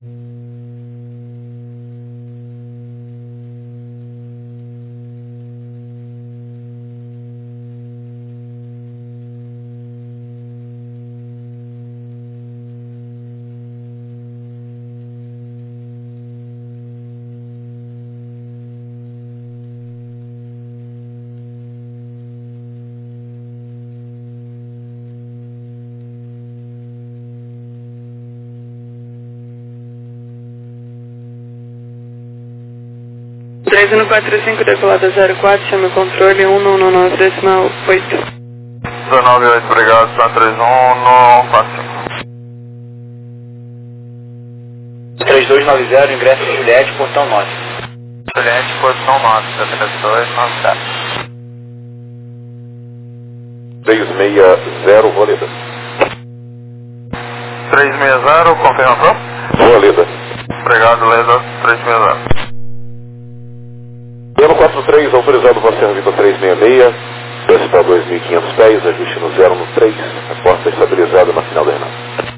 3145 decolada 04, chama o controle 1119,8. 198, obrigado, está 3145. 3290, ingresso de Juliette, portão 9. Juliette, posição 9, 7297. 360, Roleda. 360, confirmação? Roleda. Obrigado, Leda, 360. Ano 43, autorizado Vossa Servita 366, desce para 2.500 pés, ajuste no 0 no 3, a porta estabilizada na final da Renato.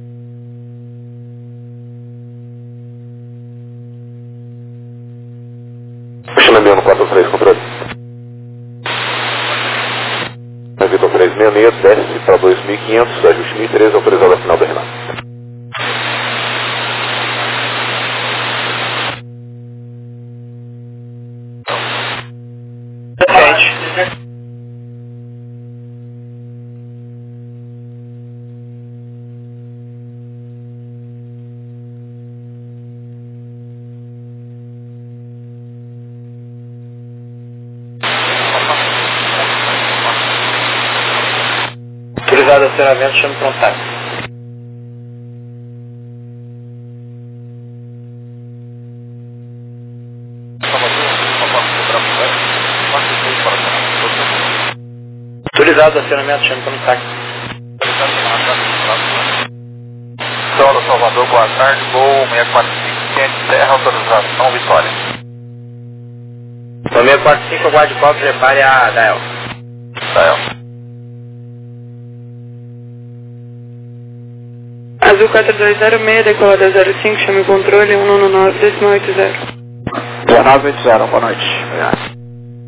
Puxando ano 43, controle. Vitor 366, desce para 2.500, ajuste 1.013, autorizado na final da Renato. Autorizado acionamento, chama o contato. Autorizado acionamento, chama o contato. Solo Salvador, boa tarde, Gol 645, Terra, autorização, Vitória. No 645, aguarde qual, prepare a Dael. Dael. Azul 4206, decolada 05, chama o controle 119,80. 1980, boa noite. Obrigado.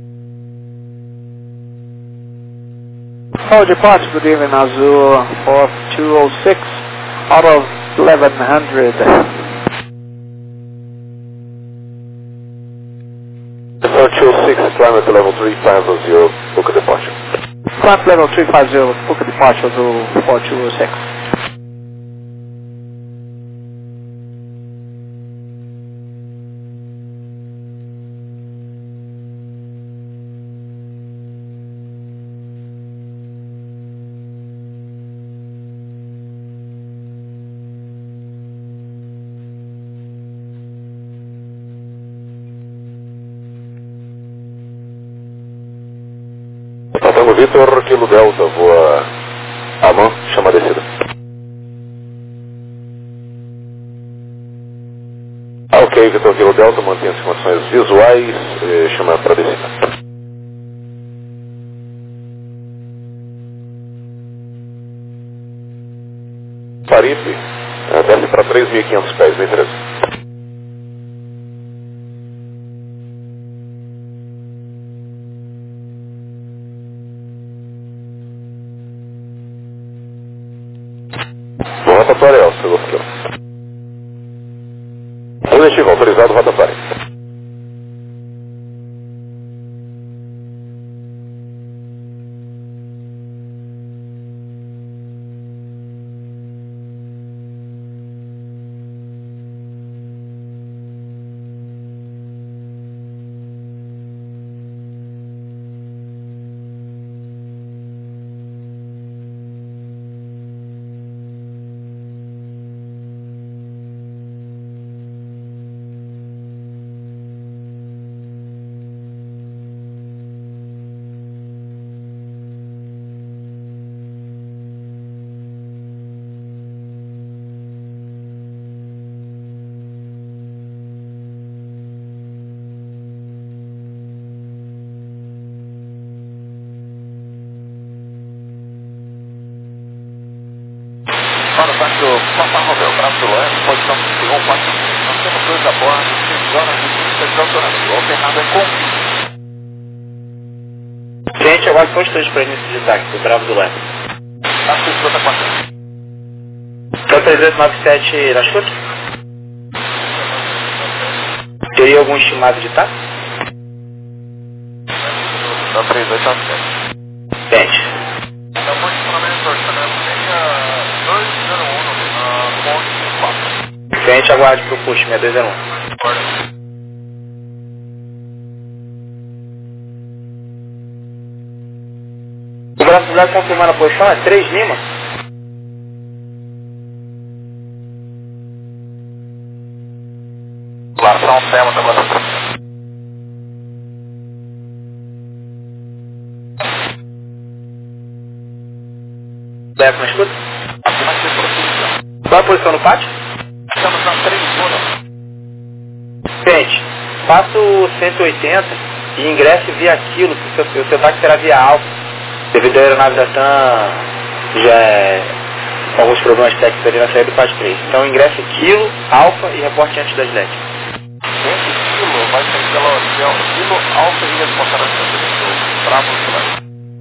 Oh, depart, good evening, Azul 4206, out of 1100. 4206, climate level 350, book a departure. Climate level 350, book a departure, Azul 4206. Tango Vitor, Kilo Delta, voa Aman, chama a descida. Ok, Vitor, Kilo Delta, mantém as condições visuais, chama para descida. Paripe, desce para 3.500 pés, bem 13. Rotatória é o segundo quilo. Positivo, autorizado, rotatória. Para o Brasil, Papa Romeu, Brasil, posição 1, 4. 2 a bordo, zona de estacionamento. Alternado é com. Gente, agora ponte 3 para início de ataque, do Bravo do Leste. Taxa escuta 4. Então 3897 na escuta? Teria algum estimado de taxa? Tá 3897. Gente. Então, posicionamento, orçamento, meia 201 no ponto 4. Gente, aguarde para o push, 6201. O Bravo do Leste confirmando a posição é 3 Lima. Lação Selma da Guarda. Leste na escuta? Acima de posição. Qual a posição no pátio? Estamos na 3 zona. Gente, faça o 180 e ingresse via quilo, porque o seu táxi será via alfa. Devido à aeronave da TAM, já é com alguns problemas técnicos ali na saída do pátio 3. Então ingresse quilo, alfa e reporte antes das LED. 20 quilo, vai ser pela hotel, quilo, alfa e responsável Bravo do Leste.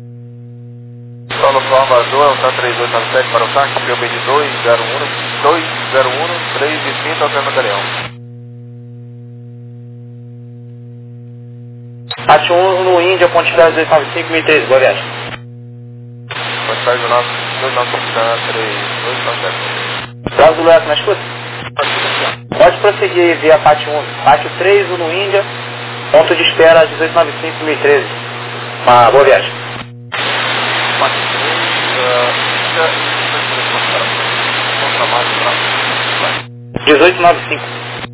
Solo Salvador, tá 3897 para o táxi, PB de 201, 330 ao Fernando Leão. Pátio 1 no Índia, ponte 295, 1013, boa viagem. Quantidade do nosso 295, 3297. Bravo do Leste na escuta? Pode prosseguir via pátio 1. Pátio 3, 1 no Índia, ponto de espera 1895, 1013. Uma boa viagem. 1895.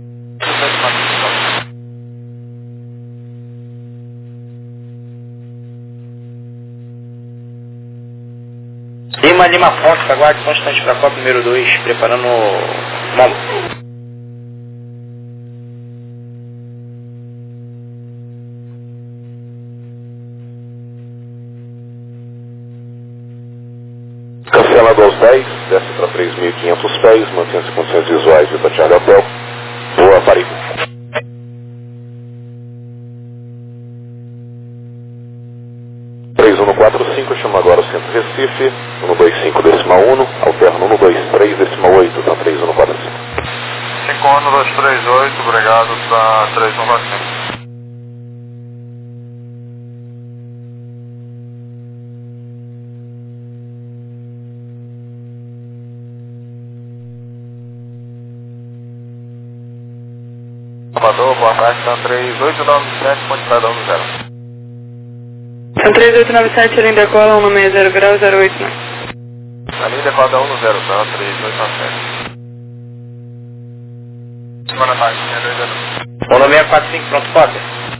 Lima Fox, aguarde constante para a Copa número 2, preparando o Momo. Cancelado aos 10, desce para 3.500 pés, mantém as condições visuais de Tatiana Hotel. Boa, Paris. Chama agora o centro Recife, 125,1, alterno 123,8, tá 3145. 51238, obrigado, tá 3145. Salvador, boa tarde, tá 3897, quantidade 10. São 3897, além da cola, 160 grau, 089. A linha decola 10, tá? 3897. Semana mais, 1645, pronto, cópia.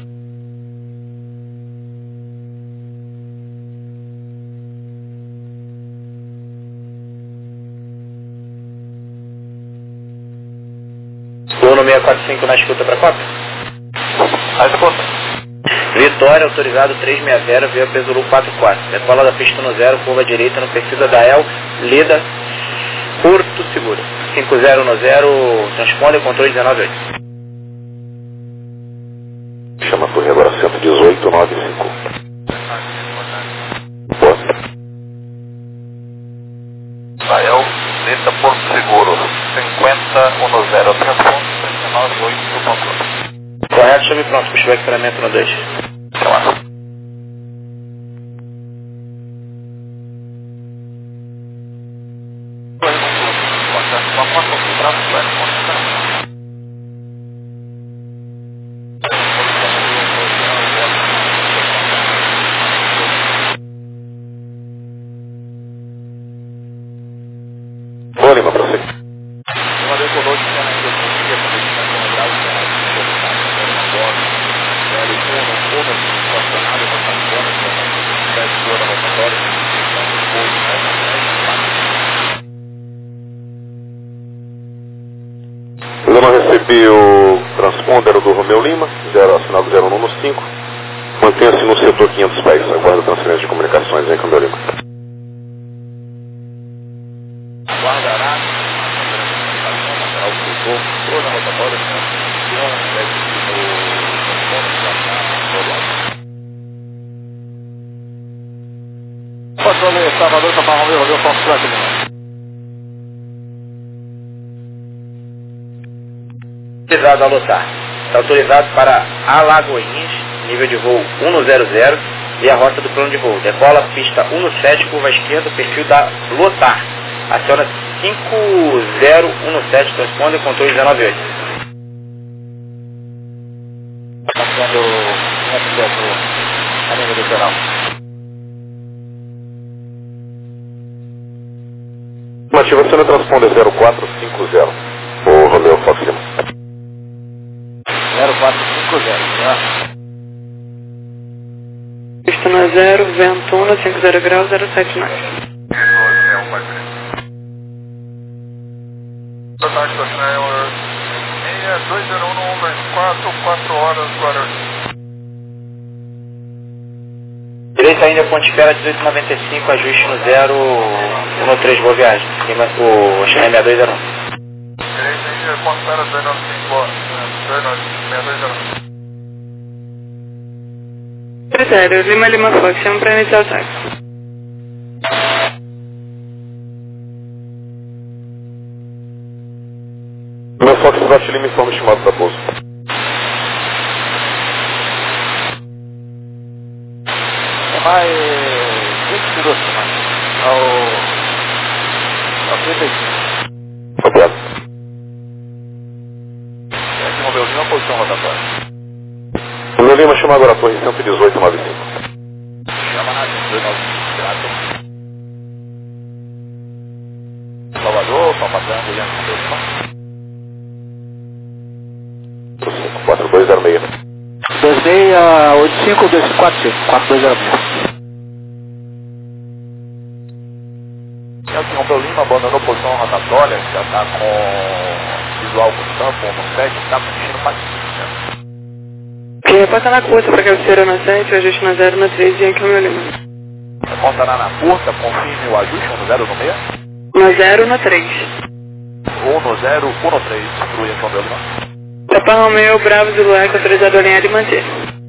O 1645 na escuta para cópia. Aí você conta. Vitória, autorizado 360, via Pesuru 44. Decola da pista no 0, curva direita no perfil da El, Lida, Porto Seguro. 50 no 0, transponder, controle 198. Chama a torre agora 118,95. Boa. El, Lida, Porto Seguro. 50 no 0, transponder, 198 no controle. Correto, chave pronto, puxou o equipamento no 2. Boa, Lima, pra você. Eu não recebi o transponder do Romeu Lima, assinado 015. Mantenha-se no setor 500 pés, aguarda a transferência de comunicações em Romeu Lima. Guardará, toda a rotatória, Salvador, São Romeu, Romeu, Fox Trot, Autorizado a lotar. Está autorizado para Alagoinhas, nível de voo 100 e a rota do plano de voo. Decola pista 17, curva esquerda, perfil da lotar. Aciona 5017, transponder, controle 198. Está sendo um acesso a nível litoral. Ativação do transponder 0450. O Romeu Fox Lima. 0450, né? Pista na 0, vento 1, 50 graus, 079. Boa tarde, estacionário 6201 4 horas, Guarani. Direita ainda, ponte espera 1895, ajuste no 013, boa viagem. O China 6201. Direita ainda, ponte espera 295, 6201. Critério, Lima Lima Fox, chama para iniciar o táxi. Meu Fox Trot Lima informa o estimado da pouso. Mais 20 minutos, mais. Ao 35. Obrigado. Aqui no meu Lima, posição rotatória. O meu Lima chama agora a torre 11895. Chama na 295, graças. Salvador, Palpatanga, Yankee, meu Lima. 4206. 2685 245 4206. Aqui no meu Lima, abandonou posição rotatória, já está com visual com campo, no 7, está com destino pacífico. Quem repassa na curta para cabeceira na 7, ajuste na 0 na 3 e aqui é o meu Lima. Reportará na curta, confirme o ajuste, 1 no 0 no meio. Na 0 na 3. 1 no 0, 1 no 3, inclui a meu Lima. Papa Romeu, Bravo, Zulu Eco, autorizado a alinhar e manter.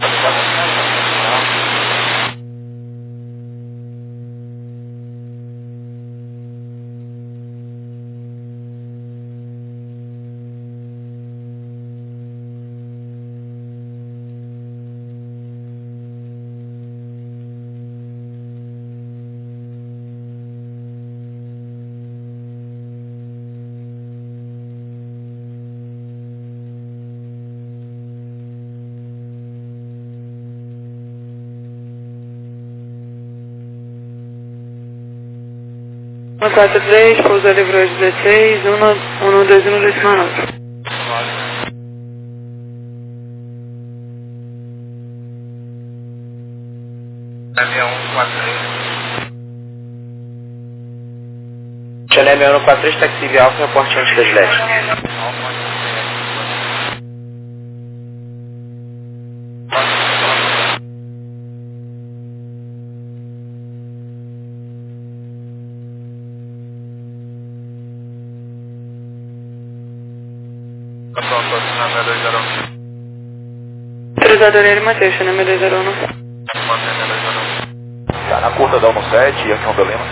No 43, pousa livrou 16, 121 decimal 9. Chanel 6143, taxi via Alfa, reporte antes das LED. Autorizado a alinhar e manter, Chanel 6201. Tá na curta da 17, Yankee no Lima.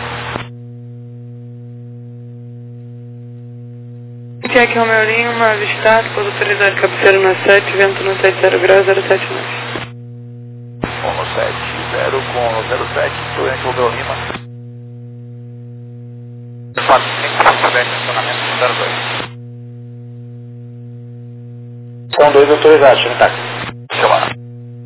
Aqui é o meu Lima, avistado, pouso autorizado cabeceira na 7, vento no 70 graus, 079. 1 no 7, 0 com 07, inclui Yankee no Lima. 45, estacionamento no 02. São 2 autorizados, chama táxi. Chama.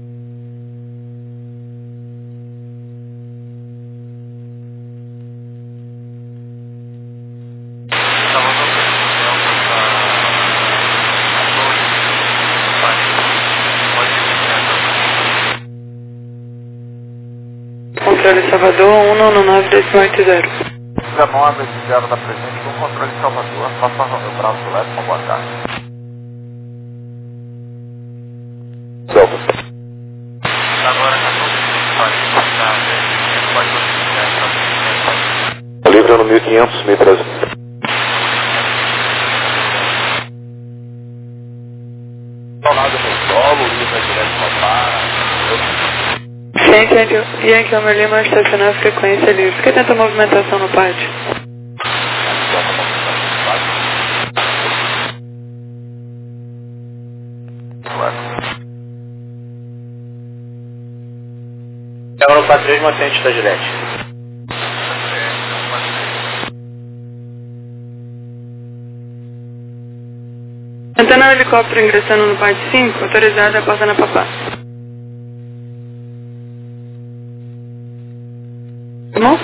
Controle Salvador, 199 decimal 80. 19 de 0 da presente com controle de Salvador. Passa Romeu Bravo do Leste, uma boa tarde. Delta. Agora 14 Livre no 1500, 1013. ao lado do solo, livre direto para Yankee Romeo Lima, estacionar frequência livre. Que tenta movimentação no pátio. É o 43 mantente da Gillette. Tentando o helicóptero ingressando no pátio 5, autorizada a porta na papá. Tá bom?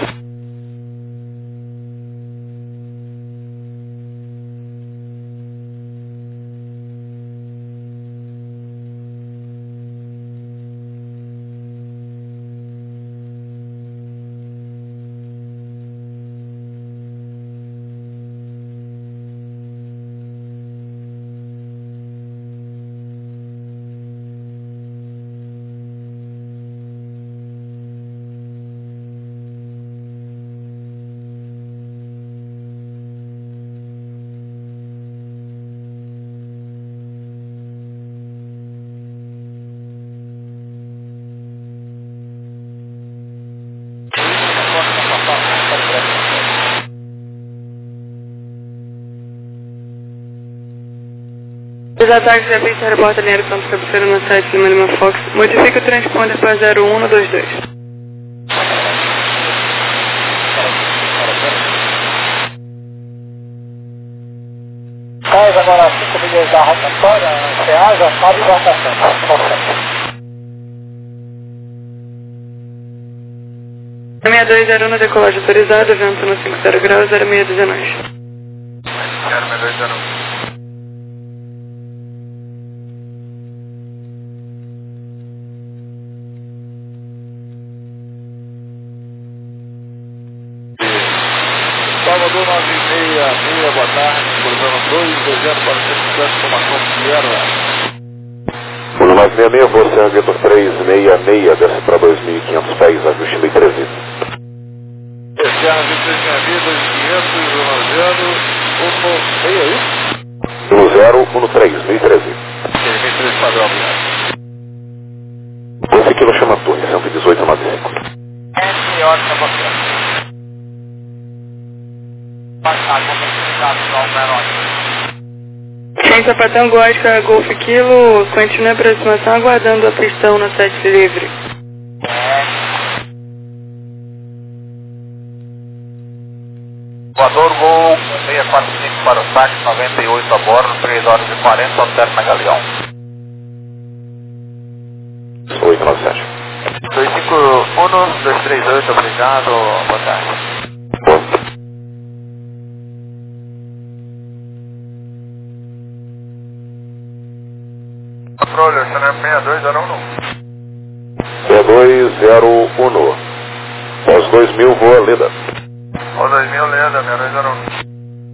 Os ataques de pista reporta linha de campo cabeceira no site Lima Lima Fox. Modifica o transponder para 0122. Faz agora 5 milhas da rotatória, CEASA, abre embarcação. 6201 na decolagem autorizada, vento no 50 graus, 0619. 0619. Salvador 966, boa tarde, programa 220 para o sucesso, formação Sierra. 1966, você é Vitor 366, desce para 2.500 pés, ajuste 1013. Sierra 2366, 2500, 1013, 1013. 1013 padrão, obrigado. Esse quilo chama Tune, 11895. Senhora, tá bacana. Sem sapatão gótica, Golf Kilo, continua a aproximação aguardando a pistão no site livre. Voador Gol 645 para o site, 98 a bordo, 3 horas e 40, altera na Galeão. 897. 251, 238, obrigado, boa tarde. Controle, você não é 6201? 6201. Aos 2000 voa Leda. Aos 2000 Leda, 6201.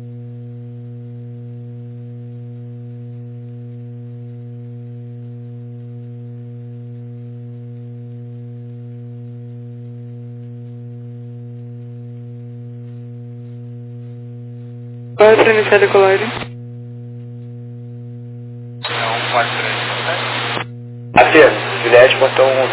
Qual é para iniciar a decolagem? 143, Apenas, Juliette, portão 01.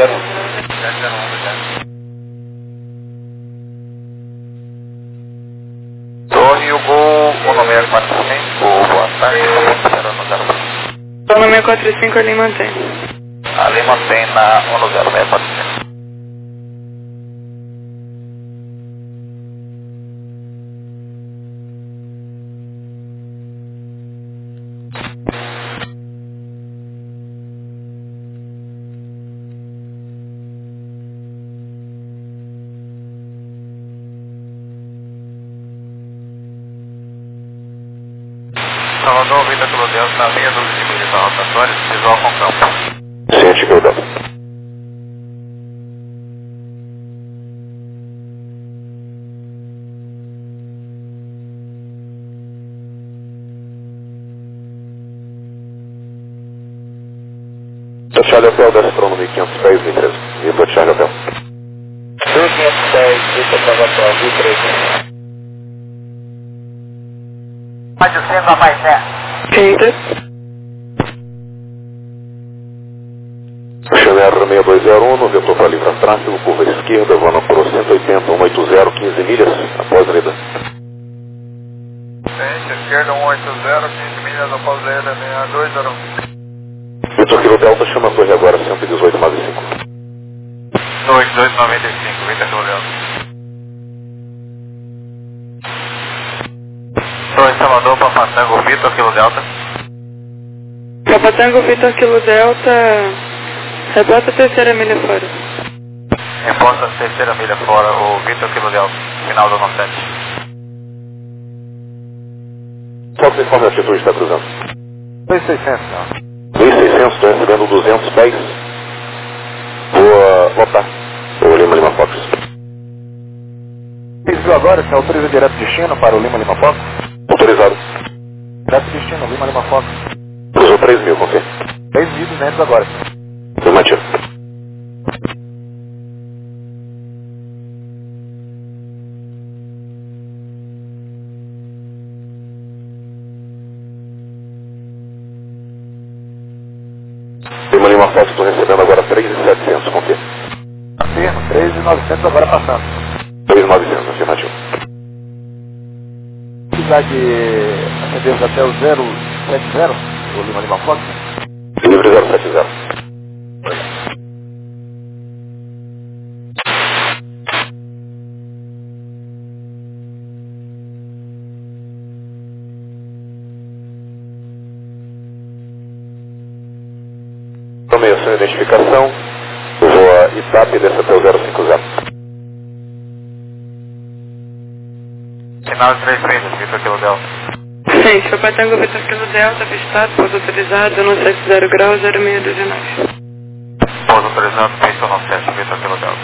Torre, o Gol, o número 45, boa tarde, Só no 645 ali mantém. ali mantém na 10645. Salvador, Vida Cruzeiro, na linha dos limites da rotatória, visual com campo. Ciente que eu dou. Charlie Hotel, desce para 1.500 pés, 13. Vitor Charlie Hotel. 1.500 pés, Vitor Salvador, 13. Mais de 100 a mais 10. 30. Chanel 6201, no vetor para livre tráfego, curva esquerda, vana por 180, 180, 15 milhas, após lida. Frente, esquerda 180, 15 milhas após lida, 6201. Vitor Kilo Delta, chama a torre agora, 118,95. 8295, Vitor Kilo Delta. Torre Salvador, Papatango, Vitor Kilo Delta. Papatango, Vitor Kilo Delta, reporta a terceira milha fora. Reporta a terceira milha fora, o Vitor Kilo Delta, final do 97. Qual que conforme a altitude está cruzando? 2600, não. 1.600, estou recebendo 200 pés. Vou lotar o Lima Fox. Viu agora, se autoriza direto destino para o Lima Fox? Autorizado. Direto destino, Lima Fox. Cruzou 3.000, confia. 3.200 agora. Afirmativo. Lima Fox, estou recebendo agora 3.700, confia. Afirmo, 3.900 agora passando. 3.900, afirmativo. Precisar de acendemos até o 070, o Lima Fox? Livre 070. Tomei a sua identificação. Eu vou a Itap e desço até o 050. Final de 3 milhas, Vitor Kilo Delta. Sim, Papatango, Vitor Kilo Delta, avistado, pouso autorizado, 170 graus, 0629. Pouso autorizado, pista 97, Vitor Kilo Delta.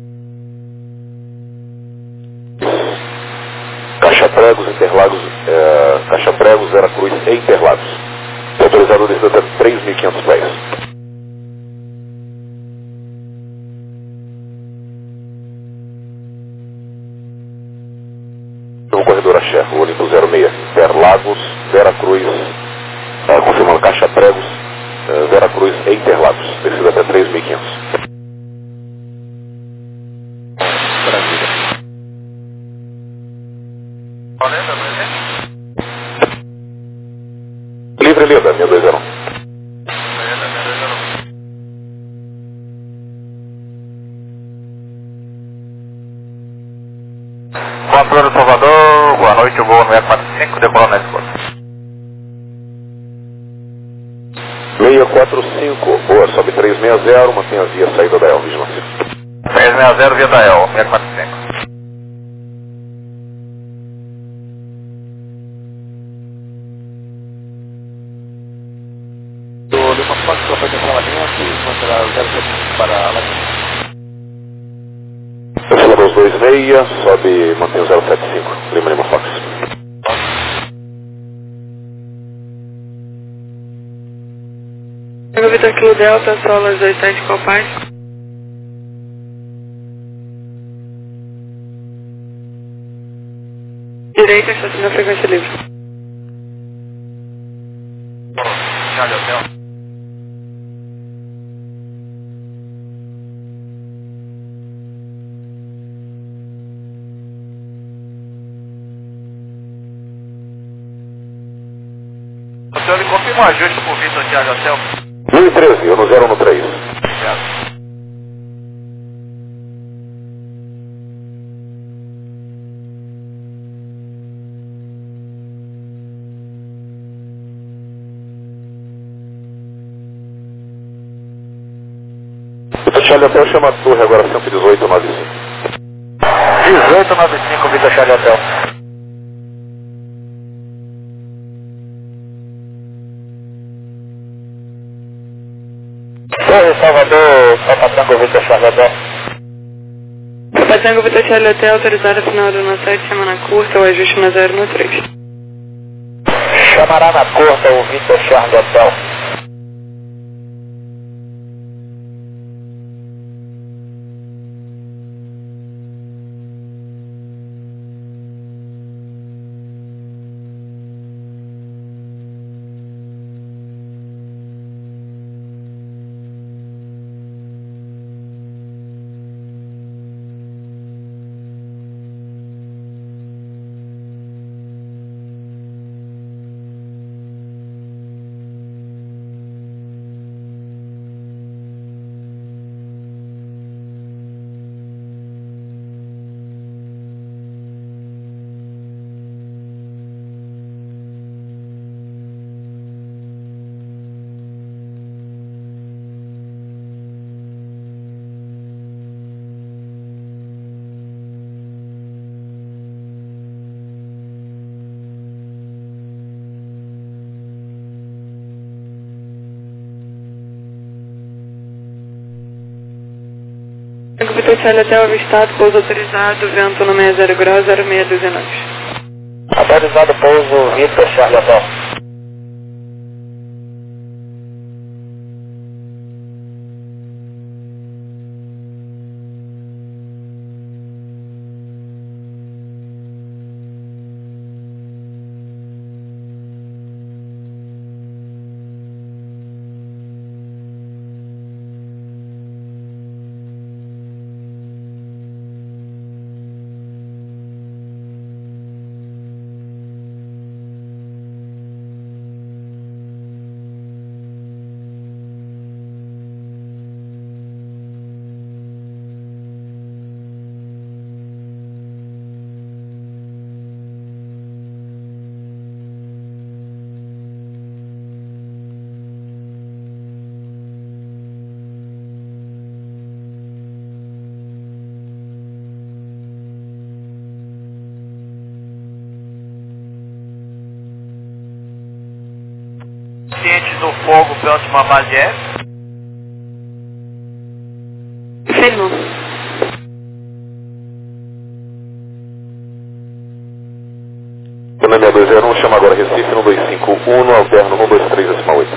Caixa Pregos, Interlagos, Caixa Pregos, Veracruz e Interlagos. Autorizado desde até 3.500 pés. No corredor Axé, o Olimpo 06, Interlagos, Veracruz, confirmando Caixa Pregos, Veracruz e Interlagos, descida até 3.500. Brasília. Valendo, Livre Lida, 6201. Controle do Salvador, boa noite, o voo no E45, decolando na escola. 645, boa, sobe 360, mantém a via saída da El, vigilância. 360 via da El, 645. Do Lima Fox, sua proteção alinhamento, considerar o 075 para a Latina. Salvador 26, sobe, mantém o 075, Lima Fox. Tango, Vitor Kilo Delta, solas 27 Copais. Direita, estaciona a frequência livre. Charlie Hotel. Hotel, ele confirma o ajuste por Vitor Charlie Hotel. 1013, eu no 0 no 3. Obrigado. Vitor Charlie Hotel chama a torre agora 118,95. 1895, Vitor Charlie Hotel. Torre Salvador, Papatango, Vitor Charlie Hotel. Papatango, Vitor Charlie Hotel, autorizado final do 97, semana curta, o ajuste na 0 no 3. Chamará na curta o Vitor Charlie Hotel. Vitor até o avistado, pouso autorizado, vento no 60 graus, 0619. Autorizado pouso Vitor Charlie Hotel. Ciente do fogo próximo à base F. Firmo. Câmbio 620, chama agora Recife, 1251, alterno 123, decimal 8.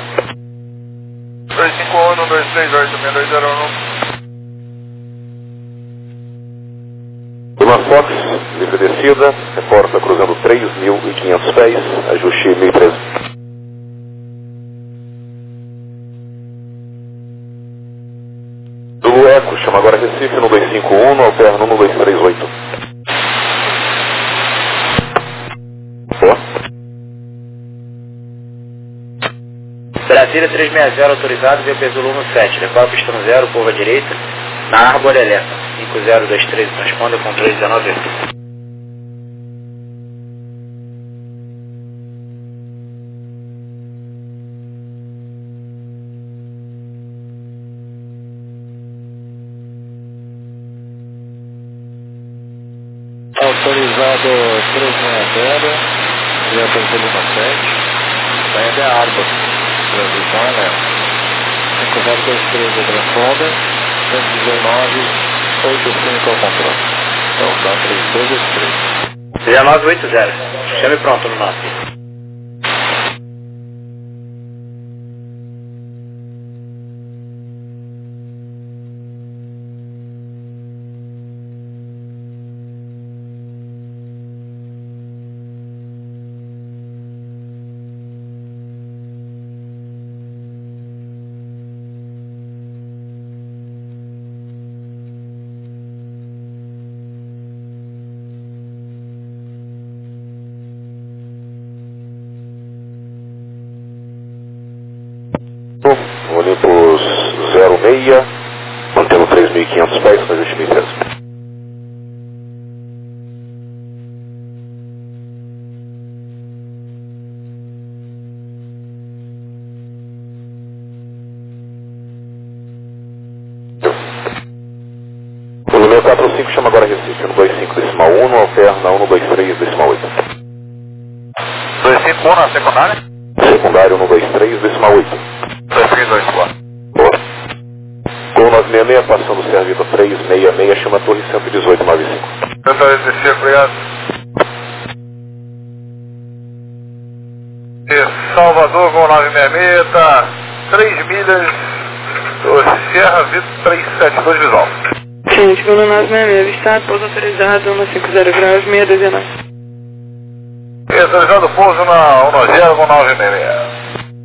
251, 238, 6201. Lima Fox, livre descida, reporta cruzando 3.500 pés, ajuste 1013. Zulu Eco, chama agora Recife, 1251, alterno 1238. Brasília 360 autorizado, VP Zulu 17. Decora pista no 0, curva direita, na Árvore Elétrica. 5023, transponder com 319. Autorizado 360, VP Zulu 17. Vai até a Árvore. Transição é 5023 do transponder, 119, 85 ao controle. Então dá 3283. 1980. Chame pronto no nosso. Olympus 06, mantendo 3.500 pés, ajuste 1013. Volume 45, chama agora Recife, 125 decimal 1, alterna 123 decimal 8. 251 na secundária? Secundário 123 decimal 8. 2324. Boa. Gol 966, passando o servido 366, chama a torre 11895. Tenta descer, obrigado. E Salvador, Gol 966, tá 3 milhas do Sierra Vitor 372 visual. Gente, Gol 966, avistado, pouso autorizado, 150 graus, 619. Autorizado pouso na 10 Gol 966.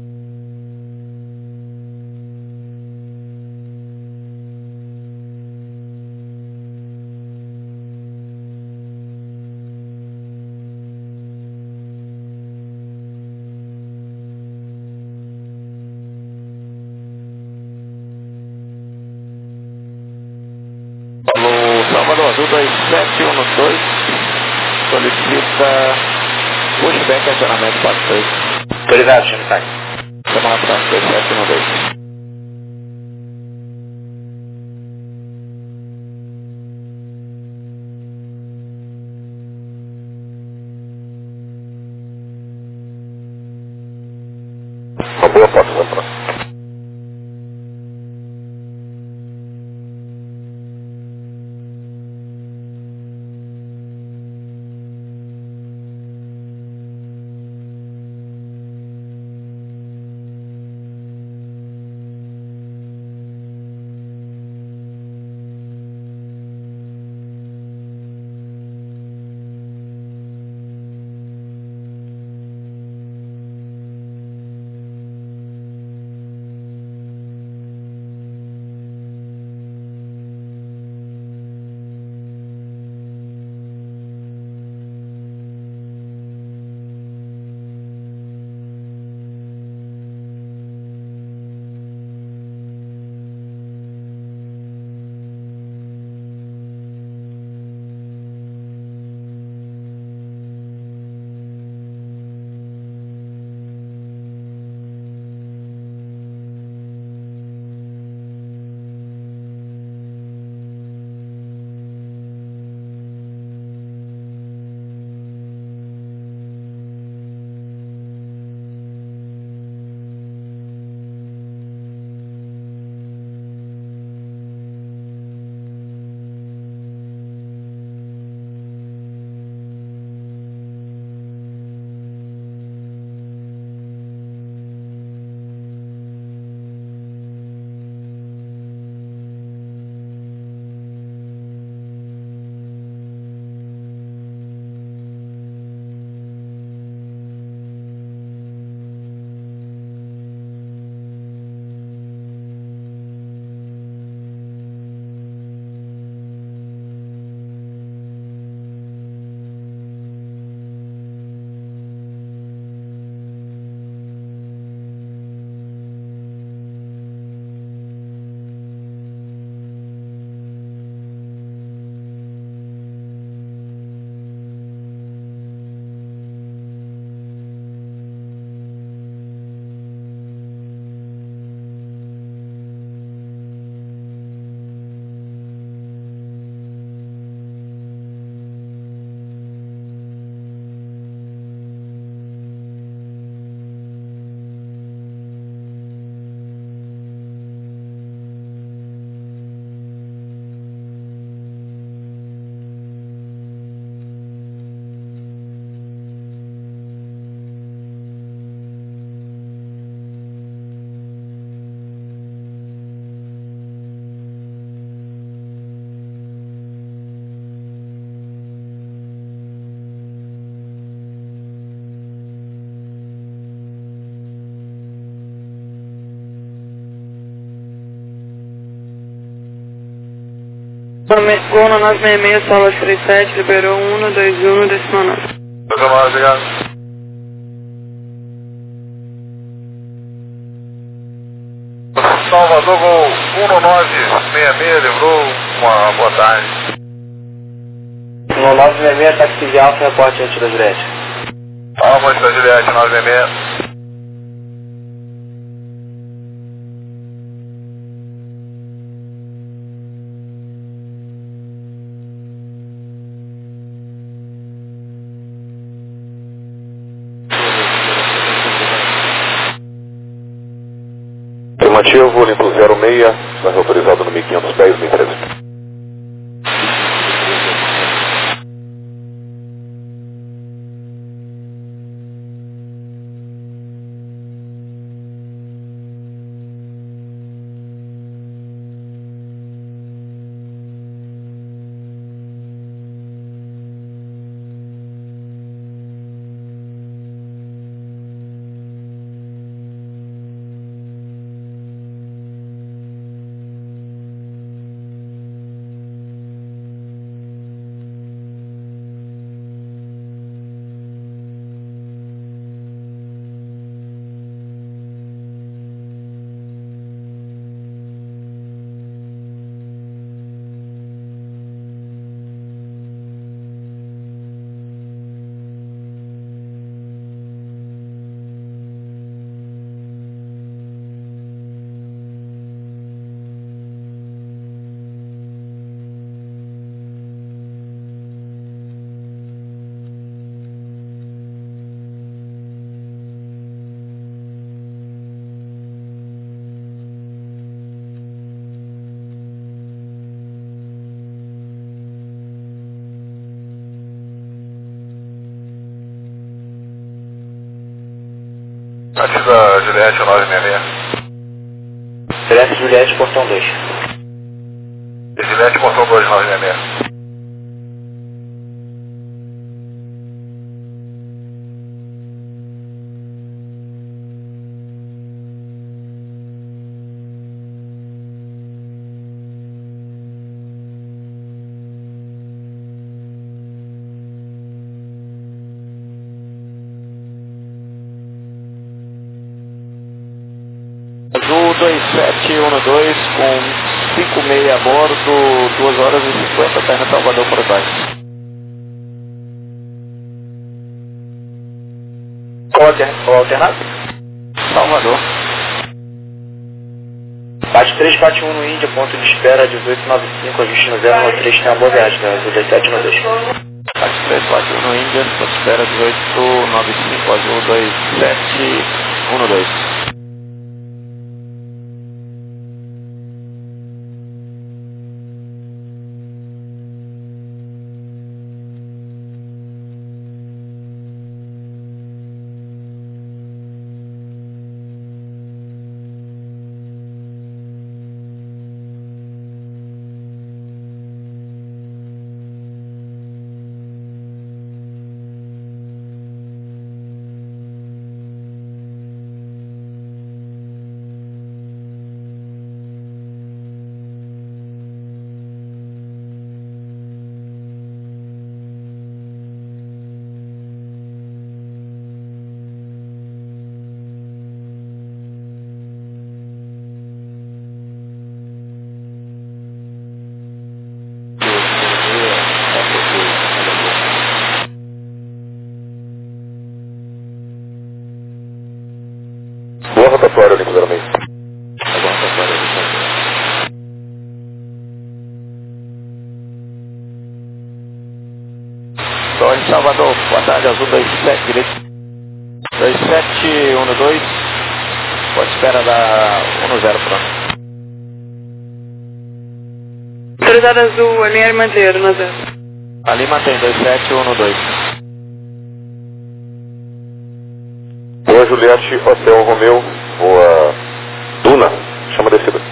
Salvador Azul 2712, solicita pushback acionamento 46. Autorizado, chame sai. Semana próxima 2712. Uma boa foto da próxima. Gol na 966, Salva 37, liberou 121, 19. 19, obrigado. Salvador, gol 1966, livrou, uma boa tarde. 1966, táxi de alfa, reporte antes da Juliette. Alfa antes da Juliette, 966. Afirmativo, limpo 06, está autorizado no 1500 pés, 1013. Antes da Juliette, 966. Juliette, Juliette, portão 2. Juliette, portão 2, 966. Azul 2712 com 56 a bordo, 2 horas e 50, está indo Salvador por baixo. Qual alternado? Salvador. Bate 341 no Índia, ponto de espera 1895, ajuste no 013, tem uma boa viagem, né? 1712. Bate 341 no Índia, ponto de espera 1895, Azul 2712. Boa rotatória, limpo 06. Boa rotatória, limpo. Estou em Salvador, boa tarde, Azul 27, direito. 2712, pode espera da 10 pronto. Autorizado Azul, a linha Armadeiro, na 0. Ali mantém 2712. Boa Juliette, Hotel Romeu, boa Duna, chama a descida.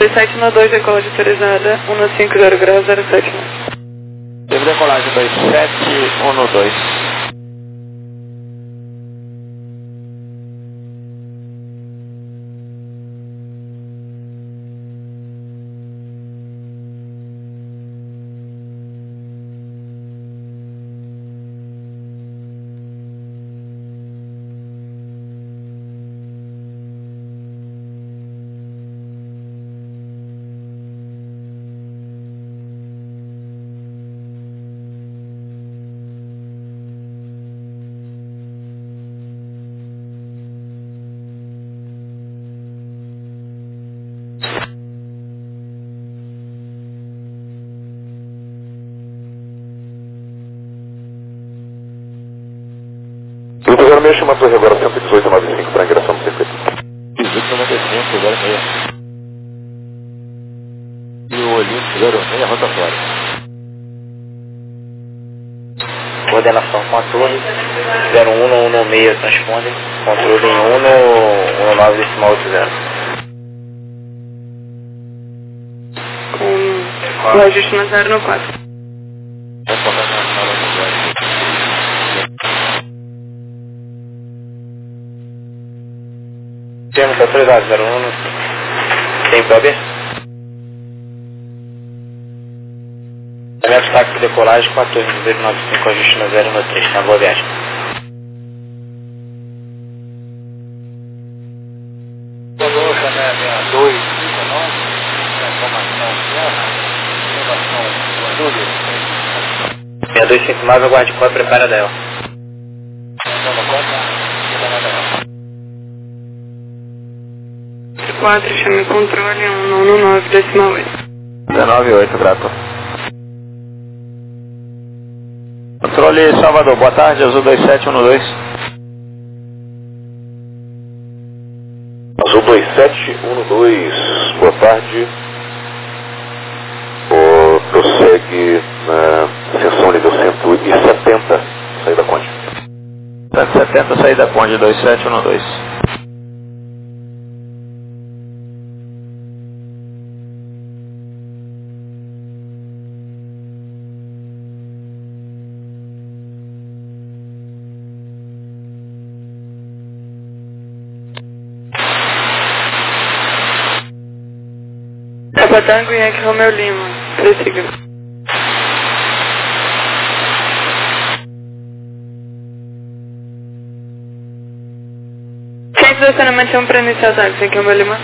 2712, decolagem autorizada, 150 graus, 07 metros. Teve decolagem 2712. Grupo 06 chama a torre agora 11895 para ingressão no circuito. 1895, 06. E o Olímpico 06, rotatória. Coordenação com a torre, 0116 transponder, controle em 119,80. Com o ajuste na 0 no 4. Temos autoridade 0115. Tempo aberto. Destaque de decolagem com a torre número 95, ajuste na 013, na boa viagem. Falou, Cané 6259, informação terra, informação Guarulhos. 6259, aguarde qual prepara dela. Então, 4, chame controle, 199, decimal 8. 198, grato. Controle Salvador, boa tarde, Azul 2712. Azul 2712, boa tarde. Prossegue na seção nível 170, saída Conde. 170, saída Conde 2712. Tabatango e aqui Romeu Lima. Prossiga. Centro de estacionamento para iniciar táxi aqui Romeu Lima.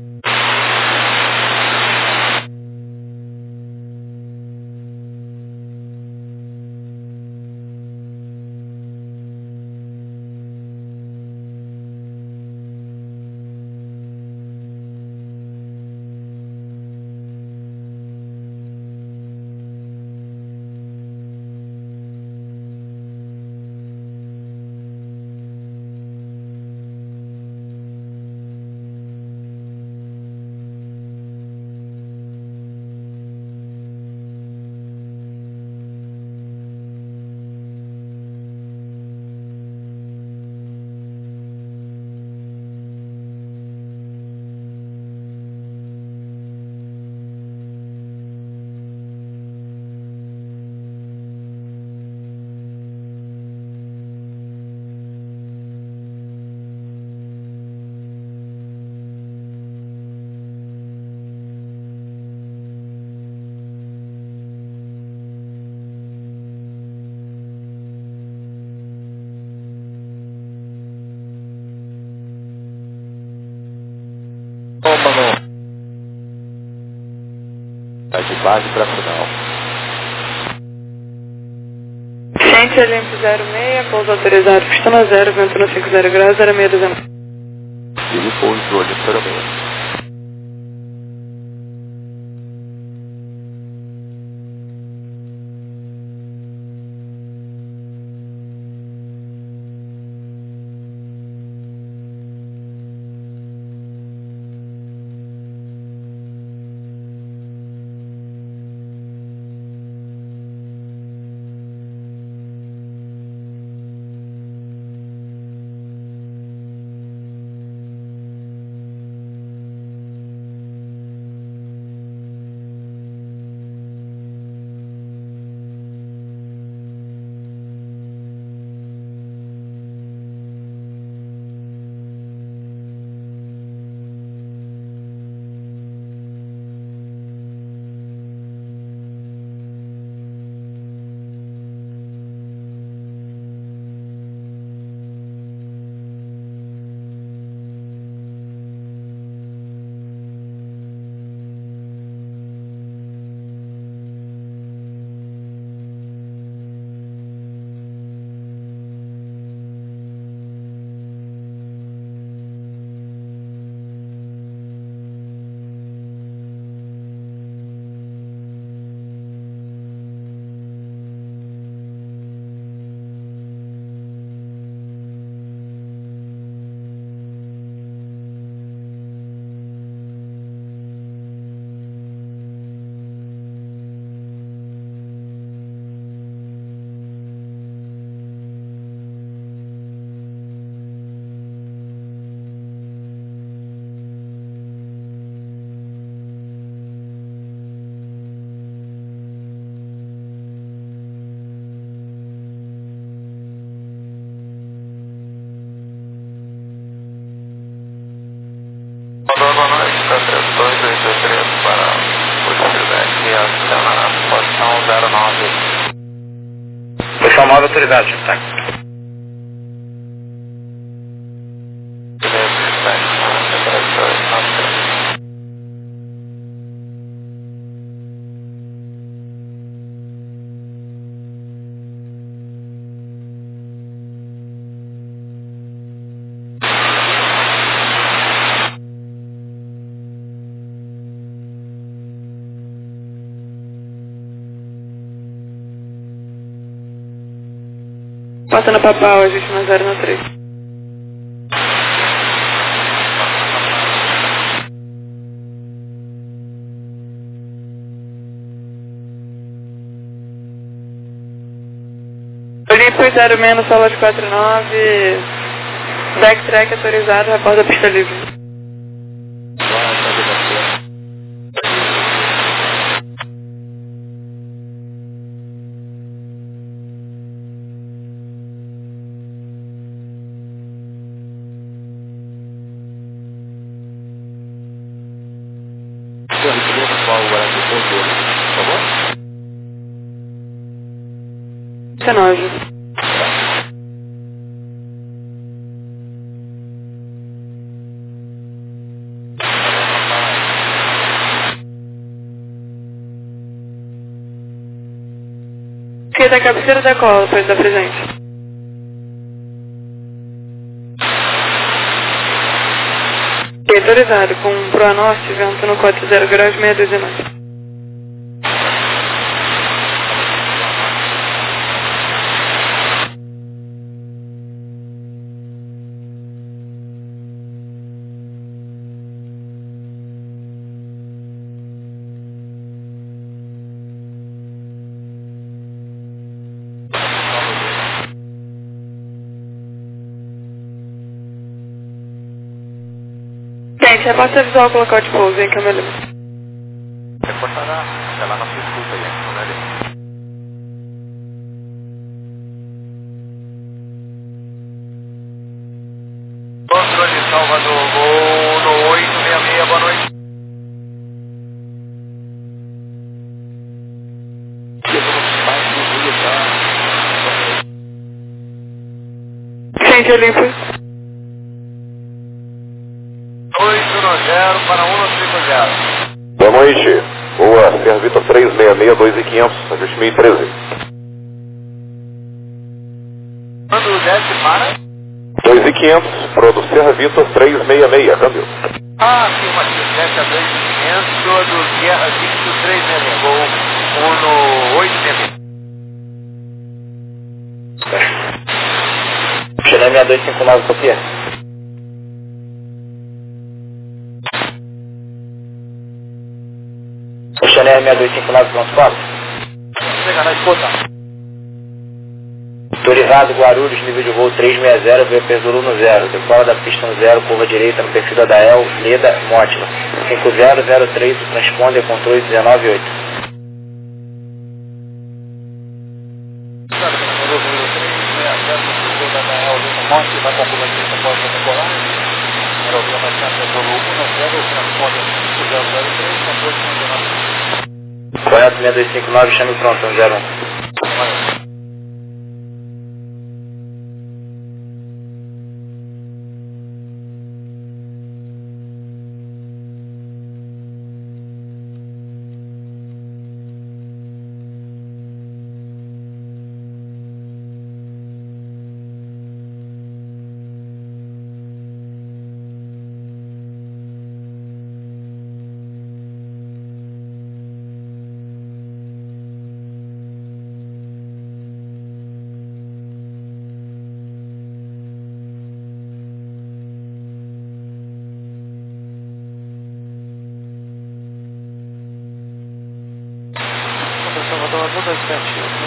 Tá de base para final. Gente, Olimpo 06, pouso autorizado, pista na 0, vento no 50 graus, 0619. Ele pouso do Olímpico 06. autorizado, tá? Passa na Papal, a gente na 0 na 3. Olímpio 0 menos, sala de 49, backtrack autorizado, reporta a pista livre. Isso é 9. Aqui da cabeceira da cola, depois da presente. Autorizado, com proa norte, vento no 40 graus, 629. Gente, repassa visual com o local de pouso, hein, Camelo? Reportará, até lá na sua escuta aí, não é ali? Controle Salvador, voo no 866, boa noite. Gente, Olímpio. 210 para 150. Boa noite. Boa, Serra Vitor 366, 2.500, ajuste 1013. Quando desce para? 2.500, pro do Serra Vitor 366, câmbio. Afirmativo, desce a 2.500 do Guerra Victor 366, voo no 866. Chile 6259, copia. Chanel 6259, pronto, qual? Chega na escuta. Autorizado Guarulhos, nível de voo 360, VP Zulu no 0. Decola da pista no 0, curva direita no perfil da Dael, Leda, Mótila. 5003, o transponder, controle 198. Vai com a curva direita, pode decolar. Aerovia vai ser Zulu 10, o transponder 5003, controle 198. Correto 6259, chame pronto, 01. Salvador 227,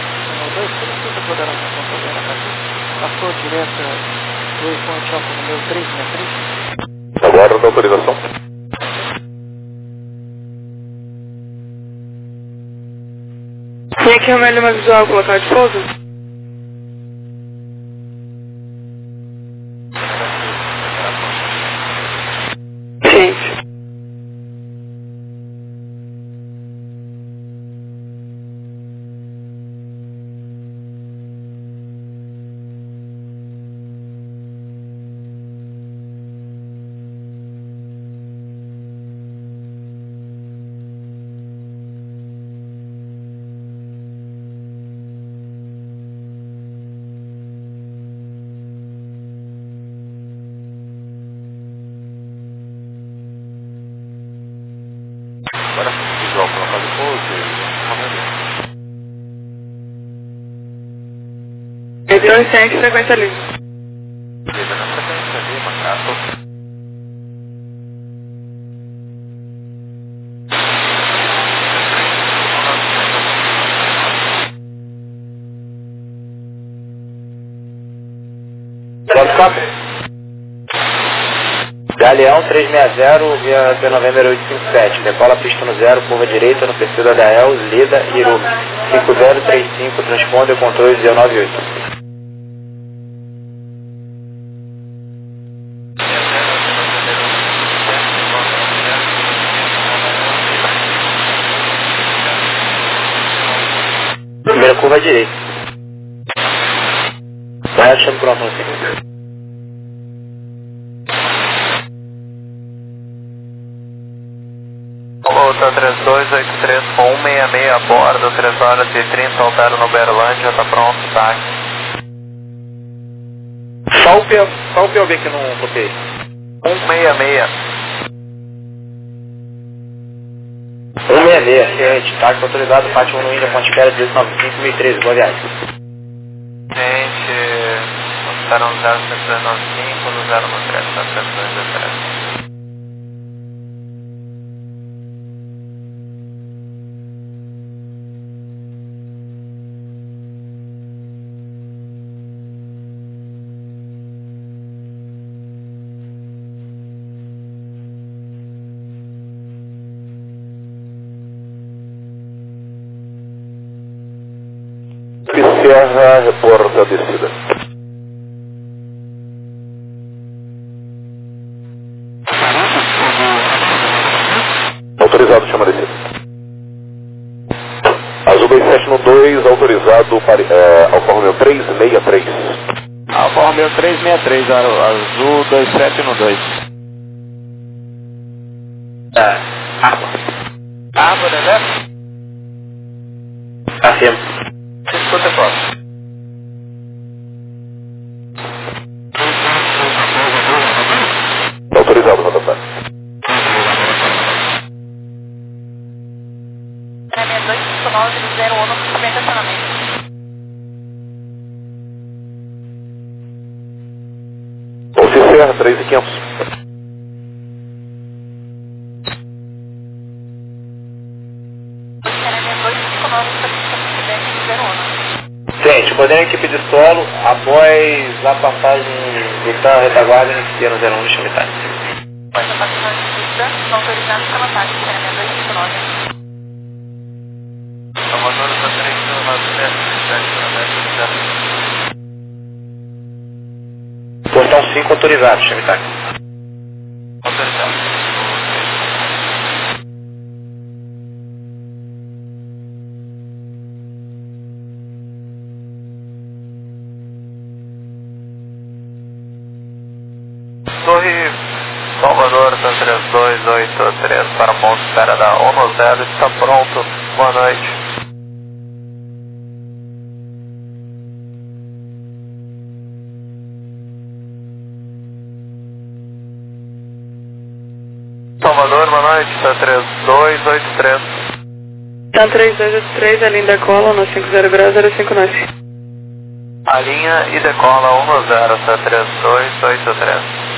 passou direta do Ponte Alfa número 363. Agora da autorização. Tem aqui uma visual com o local de pouso? Gente. Heitor 100, frequência livre. Beleza, na frequência ali, Macaco. Galeão 360 via B November 857. Decola pista no 0, curva direita no perfil da Dael, Lida e Irumi. 5035, transponder controle 098. Primeira curva direita. Vai, chama pronto assim. Volta 3283 com 166 a bordo, 3 horas e 30, altero no Uberlândia, tá pronto, tá? Só o POV que não copiei. 166. 166, ciente, táxi autorizado, Fátima no Índia, Ponte Pera, 1895, 1013, boa viagem. Gente, está no 0395, no 013, 7213. Serra, reporta a descida. Autorizado, chama a descida. Azul 2712, autorizado para Alfa Romeo 363. Alfa Romeo 363, Azul 2712. Árvore, né? Acima. Escuta, próximo. Autorizado, rodoviário. Tremendo 259 do 0 ONU, cumprimento acionamento. Serra, 3500. Tremendo 259 do 0 ONU. Gente, coordenando a equipe de solo, após a passagem do TAM retaguarda, inicia no 01 de militar. Após a passagem de pista, não autorizado pela ataque, tremendo 259. Salvador, está 397, Portão 5 autorizado, militar. autorizado. Torre Salvador, tá 3283 para ponto espera da ONU 0, está pronto, boa noite. Salvador, boa noite, tá 3283. Tá 3283, a linha decola no 50 graus 059. A linha e decola 10, tá 3283.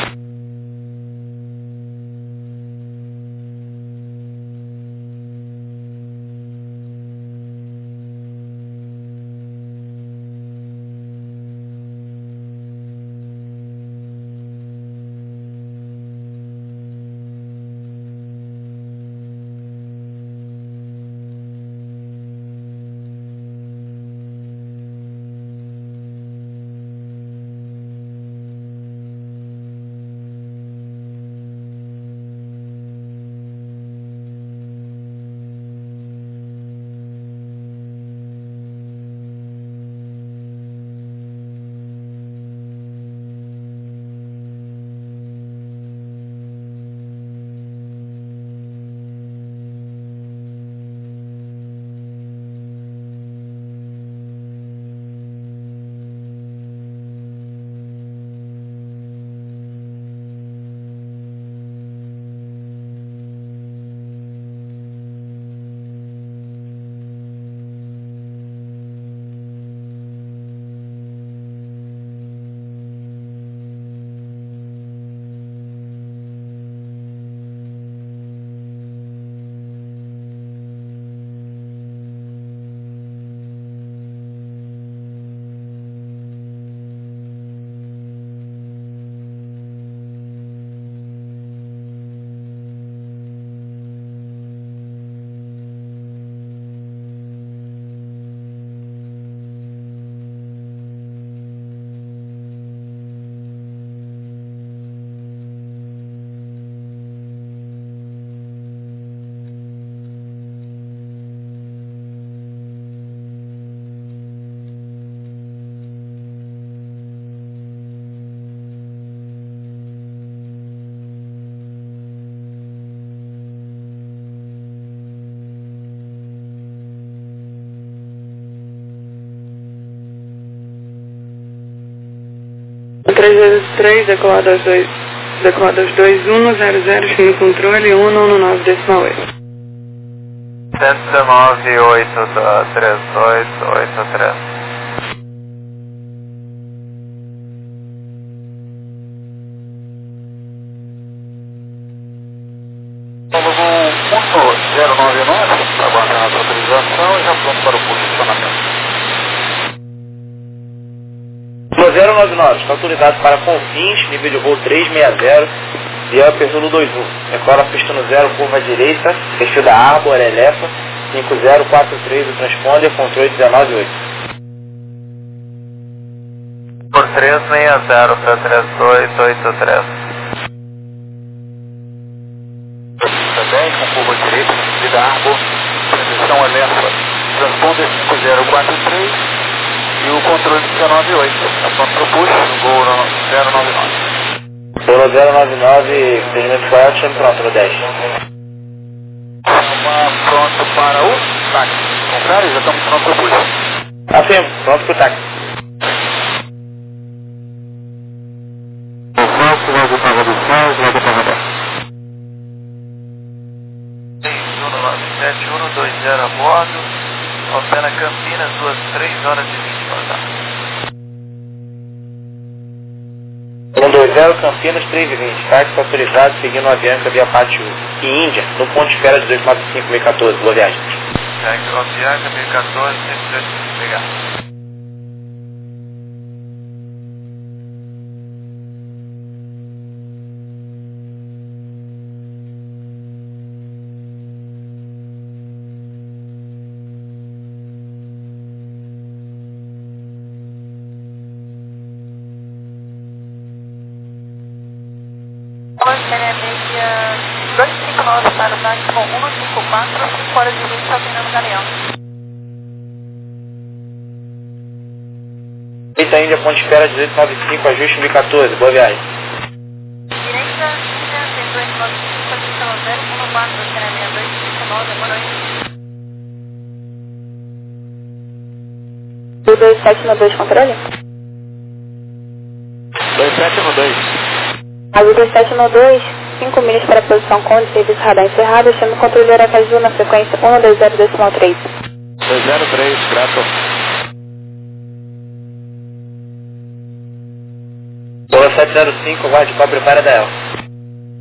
223, decolado aos 2100, no controle 119,8. 119,83883. Voo 1099, aguardando a autorização e já pronto para o posicionamento. 099, está autorizado para Confins, nível de voo 360, e Upper Zulu 21. Decora pista no 0, curva à direita, perfil da Arbor, Elefa, 5043, o transponder, controle 198. Por 360 para 3883. Também com curva à direita, perfil da Arbor, transição Elefa, transponder 5043 e o controle 198. Está pronto para o push, no voo 099. Voo 099, procedimento correto, chame pronto no 10. Pronto para o táxi. Contrário, já estamos pronto para o push. Afirmo, pronto para o táxi. Falso, logo para do Sal, logo para Roberto. 7120 a bordo, Altena Campinas, 3 horas e 20 da tarde. 120 Campinas 320, táxi autorizado seguindo a Avianca via Pátio e Índia, no ponto de espera de 295-1014, boa viagem. Avianca 1014, 118, obrigado. Média 259 para o táxi com 154, 5 horas e 20, está Fernando Galeão. Eita Índia, ponto de espera 1895, ajuste 1014, boa viagem. Direita, Índia, 1895, ajuste 014, Canadá 259, boa noite. 2792, controle? 2792. Azul 2792, 5 milhas para a posição Conde, serviço radar encerrado, chame o controle Aracaju na sequência 120,3. 203, grato. Voo 705, guarde cobre para da El.